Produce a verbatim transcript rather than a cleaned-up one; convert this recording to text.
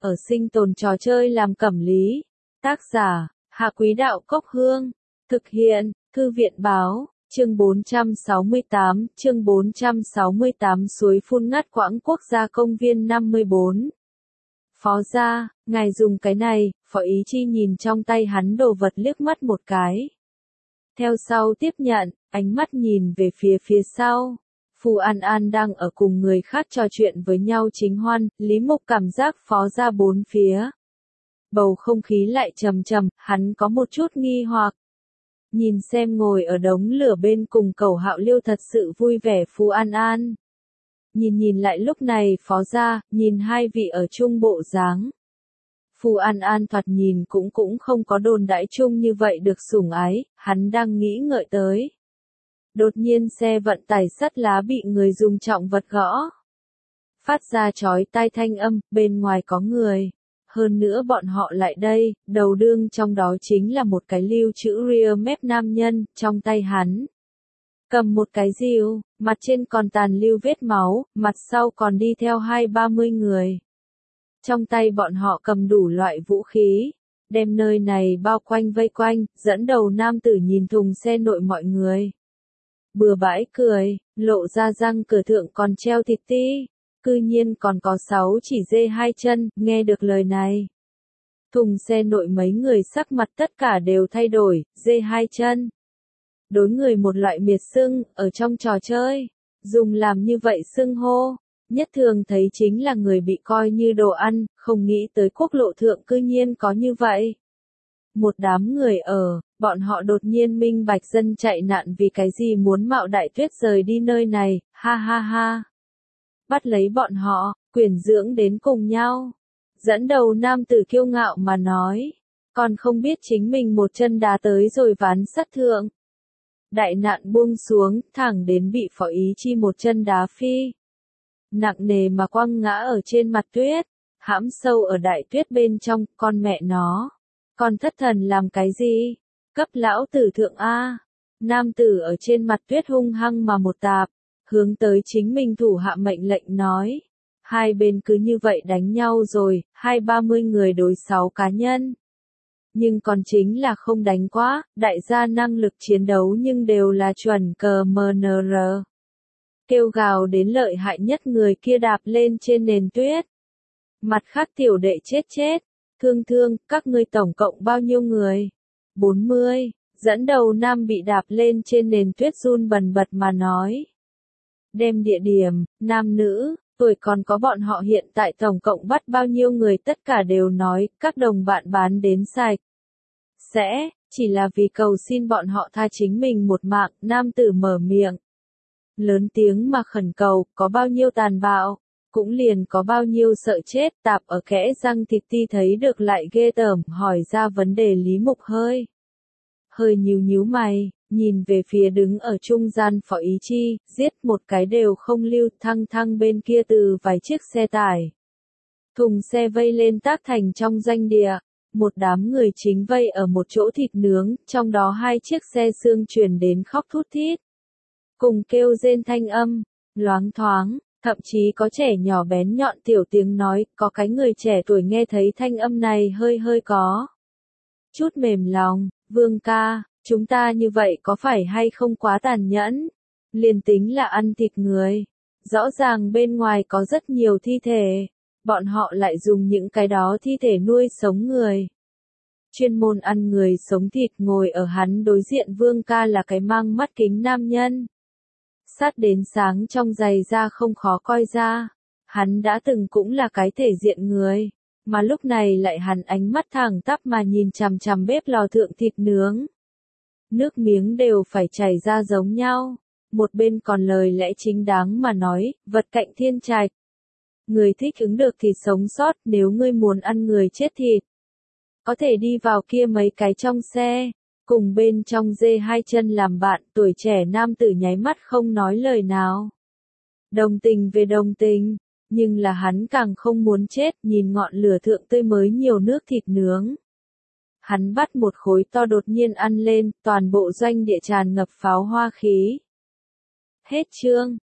ở sinh tồn trò chơi làm cẩm lý. Tác giả, Hạ Quý Đạo Cốc Hương. Thực hiện, Thư viện Báo, chương bốn trăm sáu mươi tám, chương bốn trăm sáu mươi tám suối phun ngắt quãng quốc gia công viên năm mươi bốn. Phó gia, ngài dùng cái này, Phó Ý Chi nhìn trong tay hắn đồ vật liếc mắt một cái. Theo sau tiếp nhận, ánh mắt nhìn về phía phía sau. Phù An An đang ở cùng người khác trò chuyện với nhau chính hoan, Lý Mục cảm giác phó gia bốn phía. Bầu không khí lại trầm trầm, hắn có một chút nghi hoặc. Nhìn xem ngồi ở đống lửa bên cùng Cẩu Hạo Liêu thật sự vui vẻ Phù An An. Nhìn nhìn lại lúc này phó gia, nhìn hai vị ở chung bộ dáng. Phù An An thoạt nhìn cũng cũng không có đồn đãi chung như vậy được sủng ái, hắn đang nghĩ ngợi tới. Đột nhiên xe vận tải sắt lá bị người dùng trọng vật gõ. Phát ra chói tai thanh âm, bên ngoài có người. Hơn nữa bọn họ lại đây, đầu đương trong đó chính là một cái lưu chữ rear mép nam nhân, trong tay hắn. Cầm một cái rìu, mặt trên còn tàn lưu vết máu, mặt sau còn đi theo hai ba mươi người. Trong tay bọn họ cầm đủ loại vũ khí, đem nơi này bao quanh vây quanh, dẫn đầu nam tử nhìn thùng xe nội mọi người. Bừa bãi cười, lộ ra răng cửa thượng còn treo thịt ti, cư nhiên còn có sáu chỉ dê hai chân, nghe được lời này. Thùng xe nội mấy người sắc mặt tất cả đều thay đổi, dê hai chân. Đối người một loại miệt xưng, ở trong trò chơi, dùng làm như vậy xưng hô, nhất thường thấy chính là người bị coi như đồ ăn, không nghĩ tới quốc lộ thượng cư nhiên có như vậy. Một đám người ở, bọn họ đột nhiên minh bạch dân chạy nạn vì cái gì muốn mạo đại tuyết rời đi nơi này, ha ha ha. Bắt lấy bọn họ, quyển dưỡng đến cùng nhau. Dẫn đầu nam tử kiêu ngạo mà nói, còn không biết chính mình một chân đá tới rồi ván sắt thượng. Đại nạn buông xuống, thẳng đến bị Phó Ý Chi một chân đá phi. Nặng nề mà quăng ngã ở trên mặt tuyết, hãm sâu ở đại tuyết bên trong, con mẹ nó. Con thất thần làm cái gì? Cấp lão tử thượng A. Nam tử ở trên mặt tuyết hung hăng mà một tạp, hướng tới chính mình thủ hạ mệnh lệnh nói. Hai bên cứ như vậy đánh nhau rồi, hai ba mươi người đối sáu cá nhân. Nhưng còn chính là không đánh quá, đại gia năng lực chiến đấu nhưng đều là chuẩn cờ em en rờ. Kêu gào đến lợi hại nhất người kia đạp lên trên nền tuyết. Mặt khác tiểu đệ chết chết. Thương thương, các ngươi tổng cộng bao nhiêu người? bốn mươi. Dẫn đầu nam bị đạp lên trên nền tuyết run bần bật mà nói. Đem địa điểm, nam nữ, tuổi còn có bọn họ hiện tại tổng cộng bắt bao nhiêu người tất cả đều nói, các đồng bạn bán đến sạch. Sẽ, chỉ là vì cầu xin bọn họ tha chính mình một mạng, nam tử mở miệng. Lớn tiếng mà khẩn cầu, có bao nhiêu tàn bạo. Cũng liền có bao nhiêu sợ chết, tạp ở kẽ răng thịt ti thấy được lại ghê tởm, hỏi ra vấn đề Lý Mục hơi. Hơi nhíu nhíu mày, nhìn về phía đứng ở trung gian Phó Ý Chi, giết một cái đều không lưu, thăng thăng bên kia từ vài chiếc xe tải. Thùng xe vây lên tác thành trong doanh địa, một đám người chính vây ở một chỗ thịt nướng, trong đó hai chiếc xe xương chuyển đến khóc thút thít. Cùng kêu rên thanh âm, loáng thoáng. Thậm chí có trẻ nhỏ bén nhọn tiểu tiếng nói, có cái người trẻ tuổi nghe thấy thanh âm này hơi hơi có chút mềm lòng, Vương ca, chúng ta như vậy có phải hay không quá tàn nhẫn? Liền tính là ăn thịt người, rõ ràng bên ngoài có rất nhiều thi thể, bọn họ lại dùng những cái đó thi thể nuôi sống người. Chuyên môn ăn người sống thịt ngồi ở hắn đối diện Vương ca là cái mang mắt kính nam nhân. Sát đến sáng trong giày da không khó coi ra, hắn đã từng cũng là cái thể diện người, mà lúc này lại hắn ánh mắt thẳng tắp mà nhìn chằm chằm bếp lò thượng thịt nướng. Nước miếng đều phải chảy ra giống nhau, một bên còn lời lẽ chính đáng mà nói, vật cạnh thiên trạch. Người thích ứng được thì sống sót, nếu ngươi muốn ăn người chết thịt, có thể đi vào kia mấy cái trong xe. Cùng bên trong dê hai chân làm bạn, tuổi trẻ nam tử nháy mắt không nói lời nào. Đồng tình về đồng tình, nhưng là hắn càng không muốn chết, nhìn ngọn lửa thượng tươi mới nhiều nước thịt nướng. Hắn bắt một khối to đột nhiên ăn lên, toàn bộ doanh địa tràn ngập pháo hoa khí. Hết chương.